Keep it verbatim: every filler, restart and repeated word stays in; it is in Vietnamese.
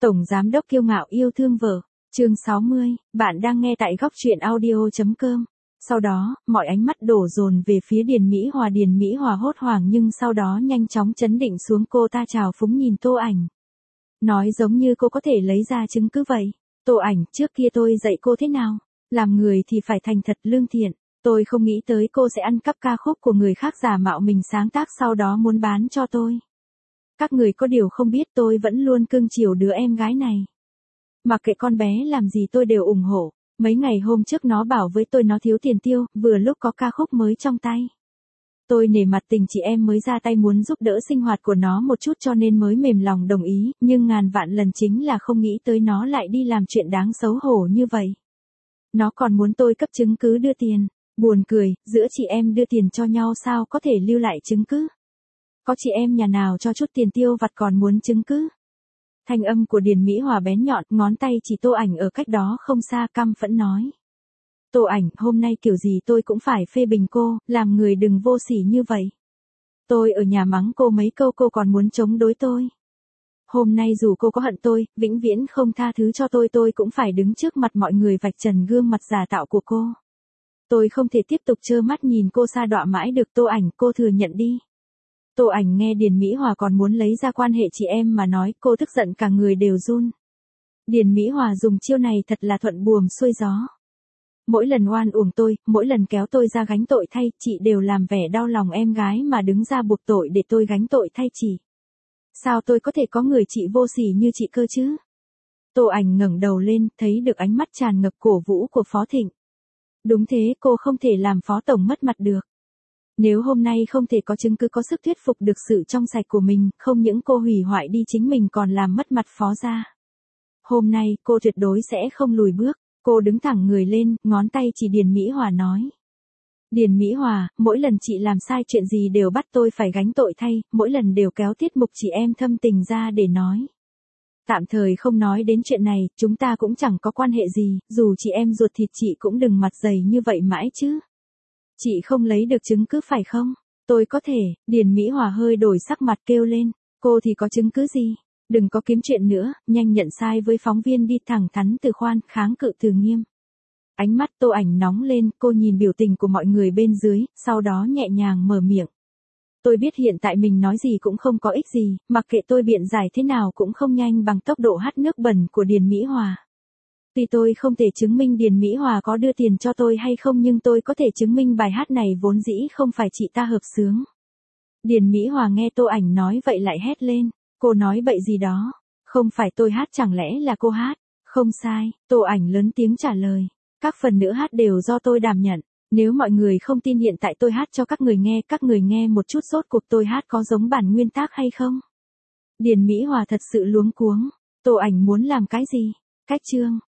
Tổng giám đốc kiêu ngạo yêu thương vợ. Chương sáu mươi, bạn đang nghe tại góc truyện audio chấm com. Sau đó, mọi ánh mắt đổ dồn về phía Điền Mỹ Hòa. Điền Mỹ Hòa hốt hoảng nhưng sau đó nhanh chóng chấn định xuống. Cô ta trào phúng nhìn Tô Ảnh. Nói giống như cô có thể lấy ra chứng cứ vậy. Tô Ảnh, trước kia tôi dạy cô thế nào? Làm người thì phải thành thật lương thiện. Tôi không nghĩ tới cô sẽ ăn cắp ca khúc của người khác giả mạo mình sáng tác sau đó muốn bán cho tôi. Các người có điều không biết tôi vẫn luôn cưng chiều đứa em gái này. Mặc kệ con bé làm gì tôi đều ủng hộ. Mấy ngày hôm trước nó bảo với tôi nó thiếu tiền tiêu, vừa lúc có ca khúc mới trong tay. Tôi nể mặt tình chị em mới ra tay muốn giúp đỡ sinh hoạt của nó một chút cho nên mới mềm lòng đồng ý, nhưng ngàn vạn lần chính là không nghĩ tới nó lại đi làm chuyện đáng xấu hổ như vậy. Nó còn muốn tôi cấp chứng cứ đưa tiền. Buồn cười, giữa chị em đưa tiền cho nhau sao có thể lưu lại chứng cứ? Có chị em nhà nào cho chút tiền tiêu vặt còn muốn chứng cứ? Thanh âm của Điền Mỹ Hòa bén nhọn, ngón tay chỉ Tô Ảnh ở cách đó không xa, căm phẫn nói. Tô Ảnh, hôm nay kiểu gì tôi cũng phải phê bình cô, làm người đừng vô sỉ như vậy. Tôi ở nhà mắng cô mấy câu cô còn muốn chống đối tôi. Hôm nay dù cô có hận tôi, vĩnh viễn không tha thứ cho tôi tôi cũng phải đứng trước mặt mọi người vạch trần gương mặt giả tạo của cô. Tôi không thể tiếp tục trơ mắt nhìn cô sa đọa mãi được. Tô Ảnh, cô thừa nhận đi. Tô Ảnh nghe Điền Mỹ Hòa còn muốn lấy ra quan hệ chị em mà nói, cô tức giận cả người đều run. Điền Mỹ Hòa dùng chiêu này thật là thuận buồm xuôi gió. Mỗi lần oan uổng tôi, mỗi lần kéo tôi ra gánh tội thay, chị đều làm vẻ đau lòng em gái mà đứng ra buộc tội để tôi gánh tội thay chị. Sao tôi có thể có người chị vô sỉ như chị cơ chứ? Tô Ảnh ngẩng đầu lên, thấy được ánh mắt tràn ngập cổ vũ của Phó Thịnh. Đúng thế, cô không thể làm Phó Tổng mất mặt được. Nếu hôm nay không thể có chứng cứ có sức thuyết phục được sự trong sạch của mình, không những cô hủy hoại đi chính mình còn làm mất mặt Phó gia. Hôm nay, cô tuyệt đối sẽ không lùi bước. Cô đứng thẳng người lên, ngón tay chỉ Điền Mỹ Hòa nói. Điền Mỹ Hòa, mỗi lần chị làm sai chuyện gì đều bắt tôi phải gánh tội thay, mỗi lần đều kéo tiết mục chị em thâm tình ra để nói. Tạm thời không nói đến chuyện này, chúng ta cũng chẳng có quan hệ gì, dù chị em ruột thịt chị cũng đừng mặt dày như vậy mãi chứ. Chị không lấy được chứng cứ phải không? Tôi có thể. Điền Mỹ Hòa hơi đổi sắc mặt kêu lên. Cô thì có chứng cứ gì? Đừng có kiếm chuyện nữa, nhanh nhận sai với phóng viên đi, thẳng thắn từ khoan, kháng cự từ nghiêm. Ánh mắt Tô Ảnh nóng lên, cô nhìn biểu tình của mọi người bên dưới, sau đó nhẹ nhàng mở miệng. Tôi biết hiện tại mình nói gì cũng không có ích gì, mặc kệ tôi biện giải thế nào cũng không nhanh bằng tốc độ hát nước bẩn của Điền Mỹ Hòa. Tuy tôi không thể chứng minh Điền Mỹ Hòa có đưa tiền cho tôi hay không nhưng tôi có thể chứng minh bài hát này vốn dĩ không phải chị ta hợp xướng. Điền Mỹ Hòa nghe Tô Ảnh nói vậy lại hét lên. Cô nói bậy gì đó? Không phải tôi hát chẳng lẽ là cô hát? Không sai, Tô Ảnh lớn tiếng trả lời. Các phần nữa hát đều do tôi đảm nhận. Nếu mọi người không tin hiện tại tôi hát cho các người nghe, các người nghe một chút rốt cuộc tôi hát có giống bản nguyên tác hay không? Điền Mỹ Hòa thật sự luống cuống. Tô Ảnh muốn làm cái gì? Cách chương.